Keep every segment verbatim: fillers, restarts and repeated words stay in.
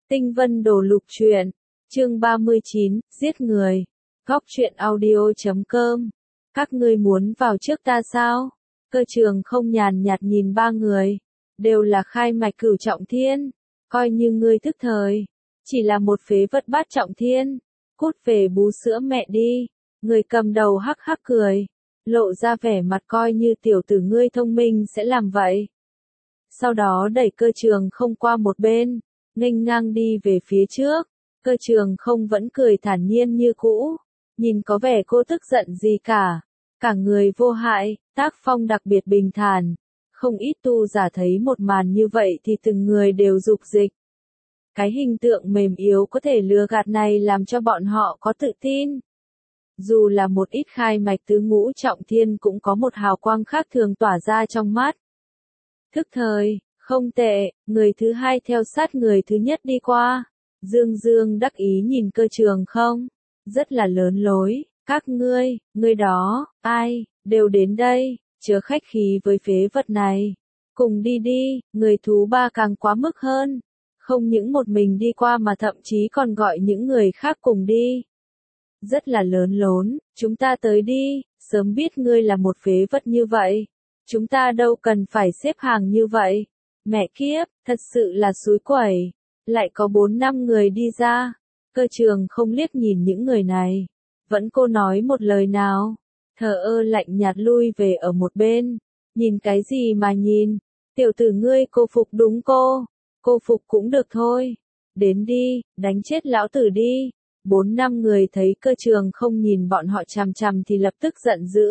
Tinh Vân Đồ Lục Truyện, chương ba mươi chín, giết người. Góc truyện audio chấm com. Các ngươi muốn vào trước ta sao? Cơ Trường không nhàn nhạt nhìn ba người, đều là khai mạch cửu trọng thiên, coi như ngươi thức thời, chỉ là một phế vật bát trọng thiên, cút về bú sữa mẹ đi. Người cầm đầu hắc hắc cười, lộ ra vẻ mặt coi như tiểu tử ngươi thông minh sẽ làm vậy. Sau đó đẩy Cơ Trường không qua một bên, nghênh ngang đi về phía trước. Cơ Trường không vẫn cười thản nhiên như cũ, nhìn có vẻ cô tức giận gì cả, cả người vô hại, tác phong đặc biệt bình thản. Không ít tu giả thấy một màn như vậy thì từng người đều dục dịch. Cái hình tượng mềm yếu có thể lừa gạt này làm cho bọn họ có tự tin. Dù là một ít khai mạch tứ ngũ trọng thiên cũng có một hào quang khác thường tỏa ra trong mắt. Thức thời, không tệ, người thứ hai theo sát người thứ nhất đi qua. Dương Dương đắc ý nhìn Cơ Trường không, rất là lớn lối, các ngươi, ngươi đó, ai, đều đến đây, chớ khách khí với phế vật này. Cùng đi đi, người thú ba càng quá mức hơn. Không những một mình đi qua mà thậm chí còn gọi những người khác cùng đi. Rất là lớn lối, chúng ta tới đi, sớm biết ngươi là một phế vật như vậy. Chúng ta đâu cần phải xếp hàng như vậy. Mẹ kiếp, thật sự là xúi quẩy. Lại có bốn năm người đi ra. Cơ Trường không liếc nhìn những người này. Vẫn cô nói một lời nào. Thờ ơ lạnh nhạt lui về ở một bên. Nhìn cái gì mà nhìn. Tiểu tử ngươi cô phục đúng cô. Cô phục cũng được thôi. Đến đi, đánh chết lão tử đi. Bốn năm người thấy Cơ Trường không nhìn bọn họ chằm chằm thì lập tức giận dữ.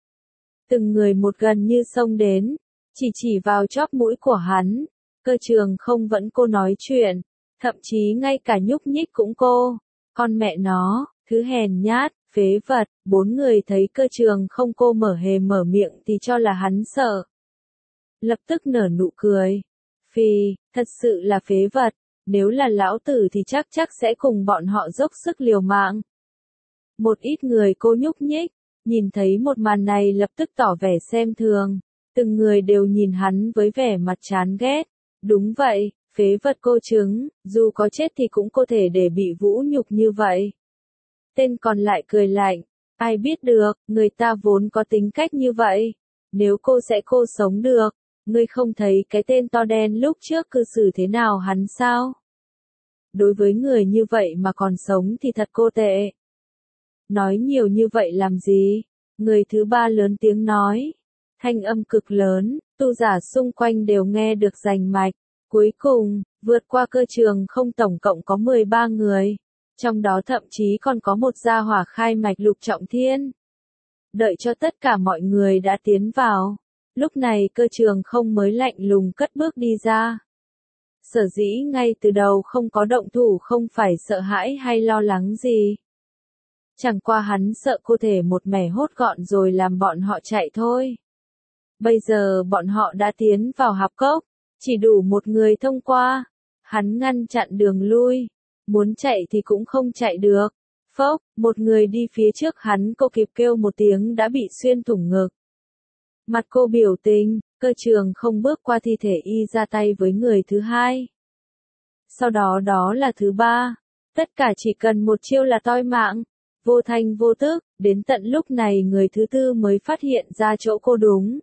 Từng người một gần như xông đến. Chỉ chỉ vào chóp mũi của hắn. Cơ Trường không vẫn cô nói chuyện, thậm chí ngay cả nhúc nhích cũng cô. Con mẹ nó, thứ hèn nhát, phế vật. Bốn người thấy Cơ Trường không cô mở hề mở miệng thì cho là hắn sợ. Lập tức nở nụ cười. Phì, thật sự là phế vật. Nếu là lão tử thì chắc chắc sẽ cùng bọn họ dốc sức liều mạng. Một ít người cô nhúc nhích, nhìn thấy một màn này lập tức tỏ vẻ xem thường. Từng người đều nhìn hắn với vẻ mặt chán ghét. Đúng vậy, phế vật cô chứng, dù có chết thì cũng có thể để bị vũ nhục như vậy. Tên còn lại cười lạnh, ai biết được, người ta vốn có tính cách như vậy. Nếu cô sẽ cô sống được, ngươi không thấy cái tên to đen lúc trước cư xử thế nào hắn sao? Đối với người như vậy mà còn sống thì thật cô tệ. Nói nhiều như vậy làm gì? Người thứ ba lớn tiếng nói. Thanh âm cực lớn, tu giả xung quanh đều nghe được rành mạch. Cuối cùng, vượt qua Cơ Trường không tổng cộng có mười ba người. Trong đó thậm chí còn có một gia hỏa khai mạch lục trọng thiên. Đợi cho tất cả mọi người đã tiến vào. Lúc này Cơ Trường không mới lạnh lùng cất bước đi ra. Sở dĩ ngay từ đầu không có động thủ không phải sợ hãi hay lo lắng gì. Chẳng qua hắn sợ cô thể một mẻ hốt gọn rồi làm bọn họ chạy thôi. Bây giờ bọn họ đã tiến vào hạp cốc, chỉ đủ một người thông qua. Hắn ngăn chặn đường lui, muốn chạy thì cũng không chạy được. Phốc, một người đi phía trước hắn cô kịp kêu một tiếng đã bị xuyên thủng ngực. Mặt cô biểu tình, Cơ Trường không bước qua thi thể y ra tay với người thứ hai. Sau đó đó là thứ ba, tất cả chỉ cần một chiêu là toi mạng. Vô thanh vô tức, đến tận lúc này người thứ tư mới phát hiện ra chỗ cô đúng.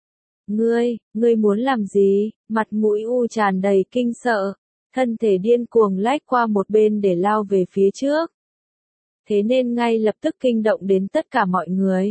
Ngươi, ngươi muốn làm gì? Mặt mũi u tràn đầy kinh sợ, thân thể điên cuồng lách qua một bên để lao về phía trước. Thế nên ngay lập tức kinh động đến tất cả mọi người.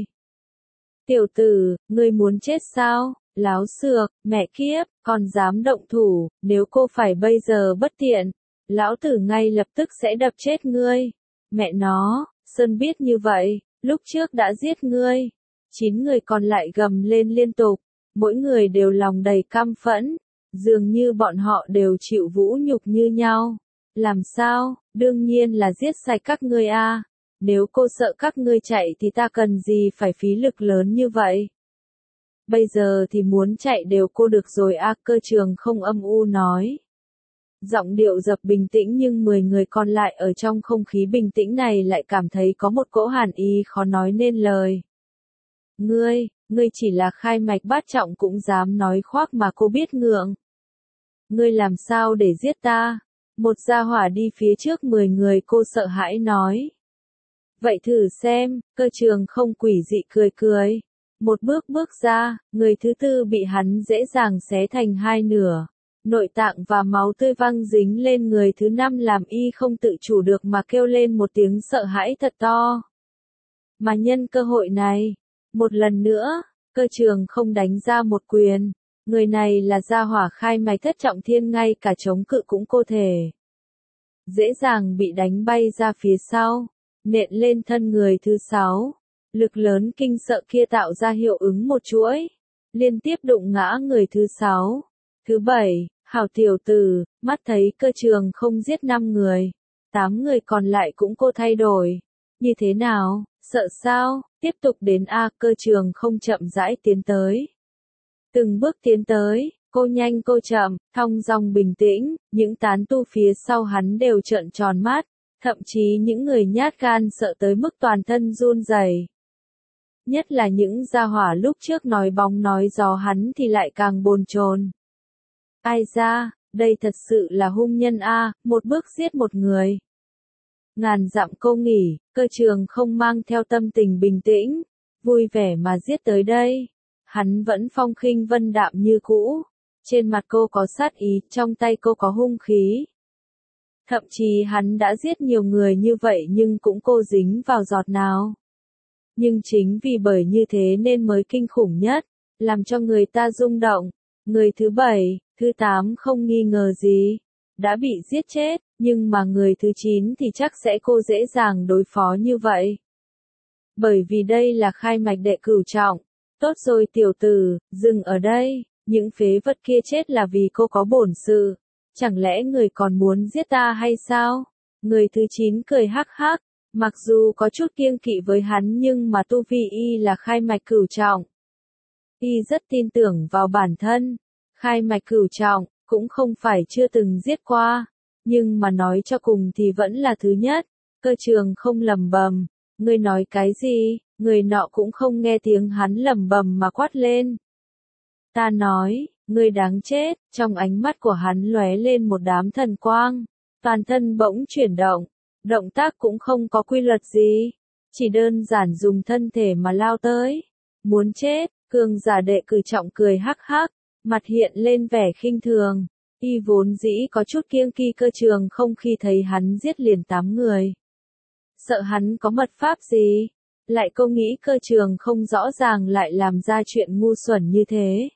Tiểu tử, ngươi muốn chết sao? Láo xược, mẹ kiếp, còn dám động thủ, nếu cô phải bây giờ bất tiện, lão tử ngay lập tức sẽ đập chết ngươi. Mẹ nó, Sơn biết như vậy, lúc trước đã giết ngươi. Chín người còn lại gầm lên liên tục, mỗi người đều lòng đầy căm phẫn, dường như bọn họ đều chịu vũ nhục như nhau. Làm sao? Đương nhiên là giết sạch các ngươi a. Nếu cô sợ các ngươi chạy thì ta cần gì phải phí lực lớn như vậy? Bây giờ thì muốn chạy đều cô được rồi a. Cơ Trường không âm u nói. Giọng điệu dập bình tĩnh nhưng mười người còn lại ở trong không khí bình tĩnh này lại cảm thấy có một cỗ hàn ý khó nói nên lời. Ngươi, ngươi chỉ là khai mạch bát trọng cũng dám nói khoác mà cô biết ngượng. Ngươi làm sao để giết ta? Một gia hỏa đi phía trước mười người cô sợ hãi nói. Vậy thử xem, cơ trường không quỷ dị cười cười. Một bước bước ra, người thứ tư bị hắn dễ dàng xé thành hai nửa. Nội tạng và máu tươi văng dính lên người thứ năm làm y không tự chủ được mà kêu lên một tiếng sợ hãi thật to. Mà nhân cơ hội này, một lần nữa, cơ trường không đánh ra một quyền. Người này là gia hỏa khai mạch thất trọng thiên, ngay cả chống cự cũng cô thể. Dễ dàng bị đánh bay ra phía sau, nện lên thân người thứ sáu. Lực lớn kinh sợ kia tạo ra hiệu ứng một chuỗi, liên tiếp đụng ngã người thứ sáu. Thứ bảy, hảo tiểu tử, mắt thấy cơ trường không giết năm người. Tám người còn lại cũng cô thay đổi. Như thế nào, sợ sao, tiếp tục đến A. Cơ trường không chậm rãi tiến tới. Từng bước tiến tới, cô nhanh cô chậm, thong dong bình tĩnh, những tán tu phía sau hắn đều trợn tròn mắt, thậm chí những người nhát gan sợ tới mức toàn thân run rẩy. Nhất là những gia hỏa lúc trước nói bóng nói gió hắn thì lại càng bồn chồn. Ai ra, đây thật sự là hung nhân a, một bước giết một người. Ngàn dặm cô nghỉ, cơ trường không mang theo tâm tình bình tĩnh, vui vẻ mà giết tới đây. Hắn vẫn phong khinh vân đạm như cũ, trên mặt cô có sát ý, trong tay cô có hung khí. Thậm chí hắn đã giết nhiều người như vậy nhưng cũng cô dính vào giọt nào. Nhưng chính vì bởi như thế nên mới kinh khủng nhất, làm cho người ta rung động. Người thứ bảy, thứ tám không nghi ngờ gì, đã bị giết chết, nhưng mà người thứ chín thì chắc sẽ cô dễ dàng đối phó như vậy. Bởi vì đây là khai mạch đệ cửu trọng. Tốt rồi tiểu tử, dừng ở đây, những phế vật kia chết là vì cô có bổn sự. Chẳng lẽ người còn muốn giết ta hay sao? Người thứ chín cười hắc hắc, mặc dù có chút kiêng kỵ với hắn nhưng mà tu vi y là khai mạch cửu trọng. Y rất tin tưởng vào bản thân, khai mạch cửu trọng, cũng không phải chưa từng giết qua, nhưng mà nói cho cùng thì vẫn là thứ nhất. Cơ trường không lầm bầm, ngươi nói cái gì, người nọ cũng không nghe tiếng hắn lầm bầm mà quát lên. Ta nói, ngươi đáng chết, trong ánh mắt của hắn lóe lên một đám thần quang, toàn thân bỗng chuyển động, động tác cũng không có quy luật gì, chỉ đơn giản dùng thân thể mà lao tới. Muốn chết, cường giả đệ cử trọng cười hắc hắc, mặt hiện lên vẻ khinh thường, y vốn dĩ có chút kiêng kỵ cơ trường không khi thấy hắn giết liền tám người. Sợ hắn có mật pháp gì, lại cô nghĩ cơ trường không rõ ràng lại làm ra chuyện ngu xuẩn như thế.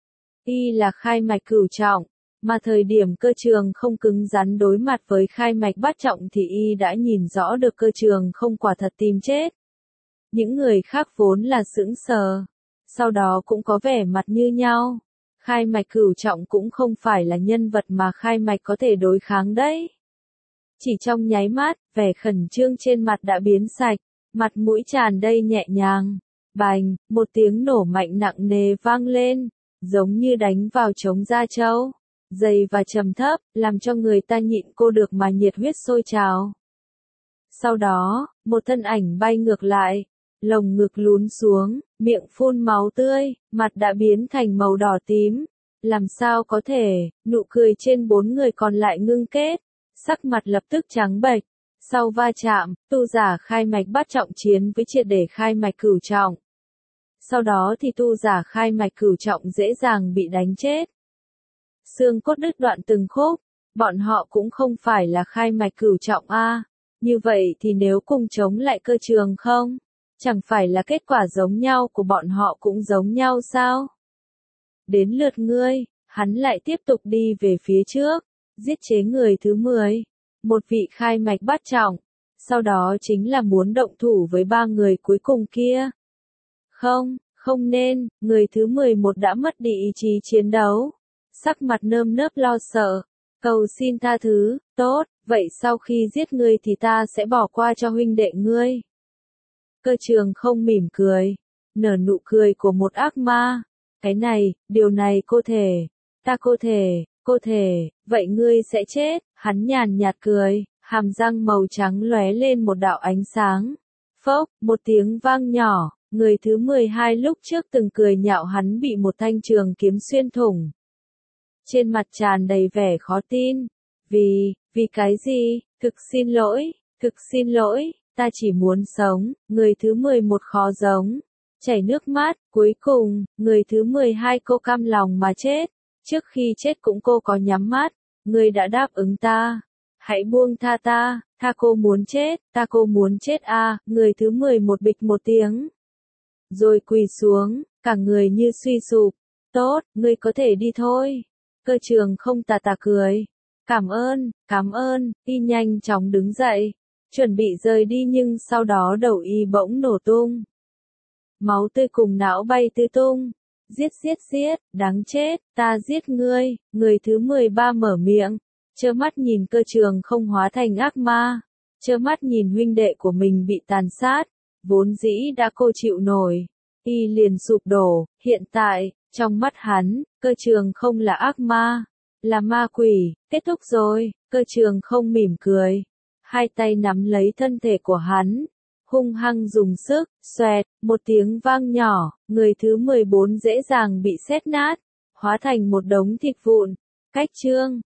Y là khai mạch cửu trọng, mà thời điểm cơ trường không cứng rắn đối mặt với khai mạch bát trọng thì y đã nhìn rõ được cơ trường không quả thật tìm chết. Những người khác vốn là sững sờ, sau đó cũng có vẻ mặt như nhau. Khai mạch cửu trọng cũng không phải là nhân vật mà khai mạch có thể đối kháng đấy. Chỉ trong nháy mắt, vẻ khẩn trương trên mặt đã biến sạch, mặt mũi tràn đầy nhẹ nhàng. Bành, một tiếng nổ mạnh nặng nề vang lên, giống như đánh vào trống da trâu, dày và trầm thấp, làm cho người ta nhịn cô được mà nhiệt huyết sôi trào. Sau đó, một thân ảnh bay ngược lại, lồng ngực lún xuống, miệng phun máu tươi, mặt đã biến thành màu đỏ tím. Làm sao có thể, nụ cười trên bốn người còn lại ngưng kết, sắc mặt lập tức trắng bệch. Sau va chạm, tu giả khai mạch bát trọng chiến với triệt để khai mạch cửu trọng. Sau đó thì tu giả khai mạch cửu trọng dễ dàng bị đánh chết. Xương cốt đứt đoạn từng khúc, bọn họ cũng không phải là khai mạch cửu trọng a. Như vậy thì nếu cùng chống lại cơ trường không, chẳng phải là kết quả giống nhau của bọn họ cũng giống nhau sao? Đến lượt ngươi, hắn lại tiếp tục đi về phía trước, giết chế người thứ mười, một vị khai mạch bát trọng, sau đó chính là muốn động thủ với ba người cuối cùng kia. Không, không nên, người thứ mười một đã mất đi ý chí chiến đấu, sắc mặt nơm nớp lo sợ, cầu xin tha thứ. Tốt, vậy sau khi giết ngươi thì ta sẽ bỏ qua cho huynh đệ ngươi. Cơ trường không mỉm cười, nở nụ cười của một ác ma. Cái này, điều này cô thể, ta cô thể, cô thể, vậy ngươi sẽ chết. Hắn nhàn nhạt cười, hàm răng màu trắng lóe lên một đạo ánh sáng. Phốc, một tiếng vang nhỏ, người thứ mười hai lúc trước từng cười nhạo hắn bị một thanh trường kiếm xuyên thủng. Trên mặt tràn đầy vẻ khó tin, Vì, vì cái gì? Thực xin lỗi, thực xin lỗi, ta chỉ muốn sống. Người thứ mười một khó giống. Chảy nước mắt, cuối cùng, người thứ mười hai cô cam lòng mà chết. Trước khi chết cũng cô có nhắm mắt. Người đã đáp ứng ta. Hãy buông tha ta, tha cô muốn chết, ta cô muốn chết à, người thứ mười một bịch một tiếng. Rồi quỳ xuống, cả người như suy sụp. Tốt, ngươi có thể đi thôi. Cơ trường không tà tà cười. Cảm ơn, cảm ơn, y nhanh chóng đứng dậy. Chuẩn bị rời đi nhưng sau đó đầu y bỗng nổ tung. Máu tươi cùng não bay tứ tung. Giết giết giết, đáng chết, ta giết ngươi, người thứ mười ba mở miệng. Trơ mắt nhìn cơ trường không hóa thành ác ma. Trơ mắt nhìn huynh đệ của mình bị tàn sát. Vốn dĩ đã cô chịu nổi. Y liền sụp đổ, hiện tại, trong mắt hắn, cơ trường không là ác ma. Là ma quỷ, kết thúc rồi, cơ trường không mỉm cười. Hai tay nắm lấy thân thể của hắn. Hung hăng dùng sức, xoẹt, một tiếng vang nhỏ, người thứ mười bốn dễ dàng bị xét nát. Hóa thành một đống thịt vụn. Cách chương.